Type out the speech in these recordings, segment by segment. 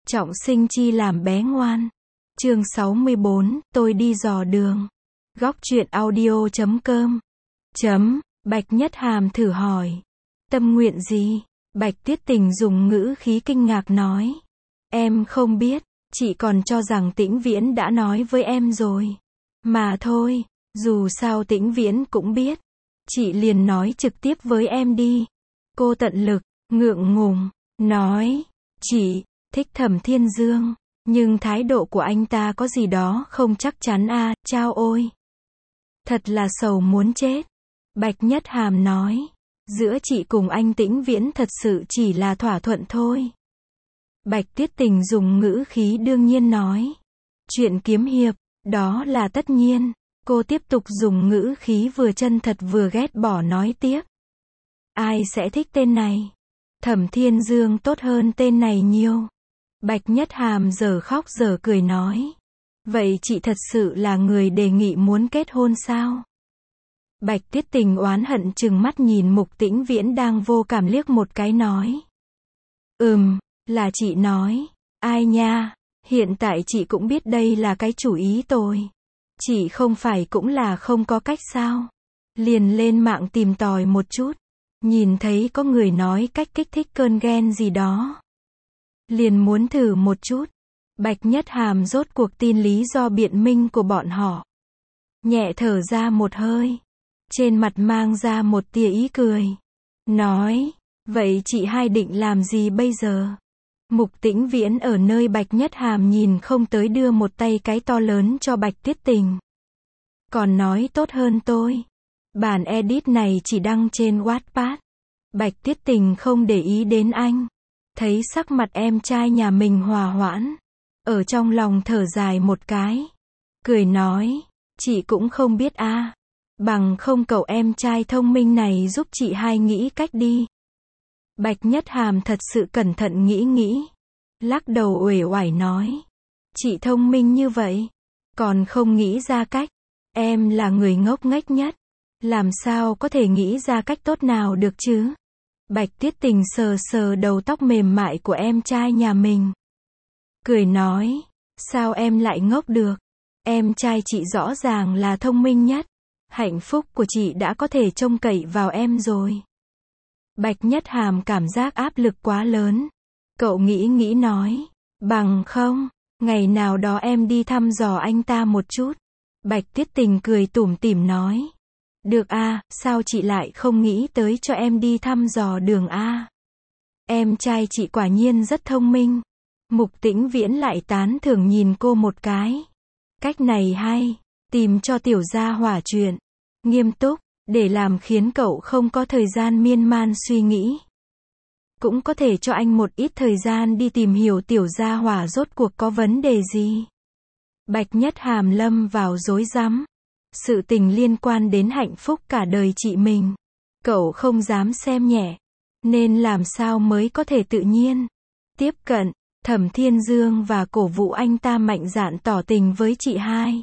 Trọng sinh chi làm bé ngoan. Chương 64, tôi đi dò đường. Góc truyện audio.com. Bạch Nhất Hàm thử hỏi. Tâm nguyện gì? Bạch Tiết Tình dùng ngữ khí kinh ngạc nói. Em không biết, chị còn cho rằng Tĩnh Viễn đã nói với em rồi. Mà thôi, dù sao Tĩnh Viễn cũng biết. Chị liền nói trực tiếp với em đi. Cô tận lực, ngượng ngùng, nói. Chị thích Thẩm Thiên Dương, nhưng thái độ của anh ta có gì đó không chắc chắn a, chao ôi. Thật là sầu muốn chết. Bạch Nhất Hàm nói. Giữa chị cùng anh Tĩnh Viễn thật sự chỉ là thỏa thuận thôi. Bạch Tiết Tình dùng ngữ khí đương nhiên nói. Chuyện kiếm hiệp, đó là tất nhiên. Cô tiếp tục dùng ngữ khí vừa chân thật vừa ghét bỏ nói tiếp. Ai sẽ thích tên này? Thẩm Thiên Dương tốt hơn tên này nhiều. Bạch Nhất Hàm giờ khóc giờ cười nói. Vậy chị thật sự là người đề nghị muốn kết hôn sao? Bạch Tiết Tình oán hận trừng mắt nhìn Mục Tĩnh Viễn đang vô cảm liếc một cái nói. Là chị nói. Ai nha, hiện tại chị cũng biết đây là cái chủ ý tôi. Chị không phải cũng là không có cách sao? Liền lên mạng tìm tòi một chút. Nhìn thấy có người nói cách kích thích cơn ghen gì đó. Liền muốn thử một chút. Bạch Nhất Hàm rốt cuộc tin lý do biện minh của bọn họ. Nhẹ thở ra một hơi. Trên mặt mang ra một tia ý cười. Nói, vậy chị hai định làm gì bây giờ? Mục Tĩnh Viễn ở nơi Bạch Nhất Hàm nhìn không tới đưa một tay cái to lớn cho Bạch Tiết Tình. Còn nói tốt hơn tôi. Bản edit này chỉ đăng trên Wattpad. Bạch Tiết Tình không để ý đến anh. Thấy sắc mặt em trai nhà mình hòa hoãn. Ở trong lòng thở dài một cái. Cười nói, chị cũng không biết a. Bằng không cậu em trai thông minh này giúp chị hai nghĩ cách đi. Bạch Nhất Hàm thật sự cẩn thận nghĩ. Lắc đầu uể oải nói. Chị thông minh như vậy. Còn không nghĩ ra cách. Em là người ngốc nghếch nhất. Làm sao có thể nghĩ ra cách tốt nào được chứ? Bạch Tiết Tình sờ sờ đầu tóc mềm mại của em trai nhà mình. Cười nói. Sao em lại ngốc được? Em trai chị rõ ràng là thông minh nhất. Hạnh phúc của chị đã có thể trông cậy vào em rồi. Bạch Nhất Hàm cảm giác áp lực quá lớn. Cậu nghĩ nói. Bằng không, ngày nào đó em đi thăm dò anh ta một chút. Bạch Tiết Tình cười tủm tỉm nói. Được a, sao chị lại không nghĩ tới cho em đi thăm dò đường a? Em trai chị quả nhiên rất thông minh. Mục Tĩnh Viễn lại tán thưởng nhìn cô một cái. Cách này hay, tìm cho tiểu gia hỏa chuyện. Nghiêm túc, để làm khiến cậu không có thời gian miên man suy nghĩ. Cũng có thể cho anh một ít thời gian đi tìm hiểu tiểu gia hỏa rốt cuộc có vấn đề gì. Bạch Nhất Hàm lâm vào rối rắm. Sự tình liên quan đến hạnh phúc cả đời chị mình. Cậu không dám xem nhẹ. Nên làm sao mới có thể tự nhiên tiếp cận Thẩm Thiên Dương và cổ vũ anh ta mạnh dạn tỏ tình với chị hai.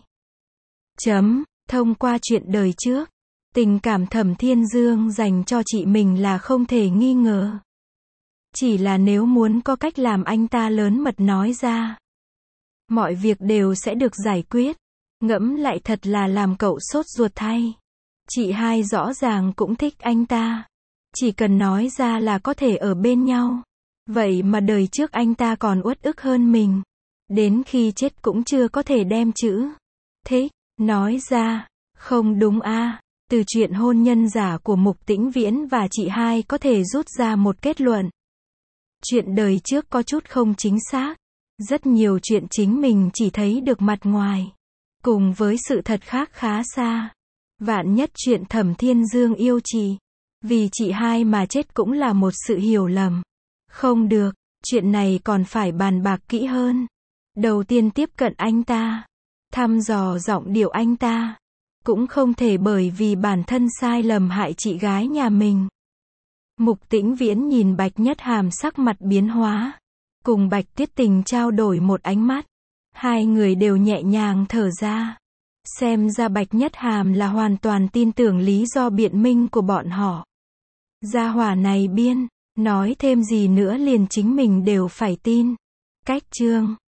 Thông qua chuyện đời trước, tình cảm Thẩm Thiên Dương dành cho chị mình là không thể nghi ngờ. Chỉ là nếu muốn có cách làm anh ta lớn mật nói ra, mọi việc đều sẽ được giải quyết. Ngẫm lại thật là làm cậu sốt ruột thay. Chị hai rõ ràng cũng thích anh ta. Chỉ cần nói ra là có thể ở bên nhau. Vậy mà đời trước anh ta còn uất ức hơn mình. Đến khi chết cũng chưa có thể đem chữ thích nói ra. Không đúng a. Từ chuyện hôn nhân giả của Mục Tĩnh Viễn và chị hai có thể rút ra một kết luận. Chuyện đời trước có chút không chính xác. Rất nhiều chuyện chính mình chỉ thấy được mặt ngoài. Cùng với sự thật khác khá xa. Vạn nhất chuyện Thẩm Thiên Dương yêu chị. Vì chị hai mà chết cũng là một sự hiểu lầm. Không được, chuyện này còn phải bàn bạc kỹ hơn. Đầu tiên tiếp cận anh ta. Thăm dò giọng điệu anh ta. Cũng không thể bởi vì bản thân sai lầm hại chị gái nhà mình. Mục Tĩnh Viễn nhìn Bạch Nhất Hàm sắc mặt biến hóa. Cùng Bạch Tiết Tình trao đổi một ánh mắt. Hai người đều nhẹ nhàng thở ra. Xem ra Bạch Nhất Hàm là hoàn toàn tin tưởng lý do biện minh của bọn họ. Gia hỏa này biên, nói thêm gì nữa liền chính mình đều phải tin. Cách chương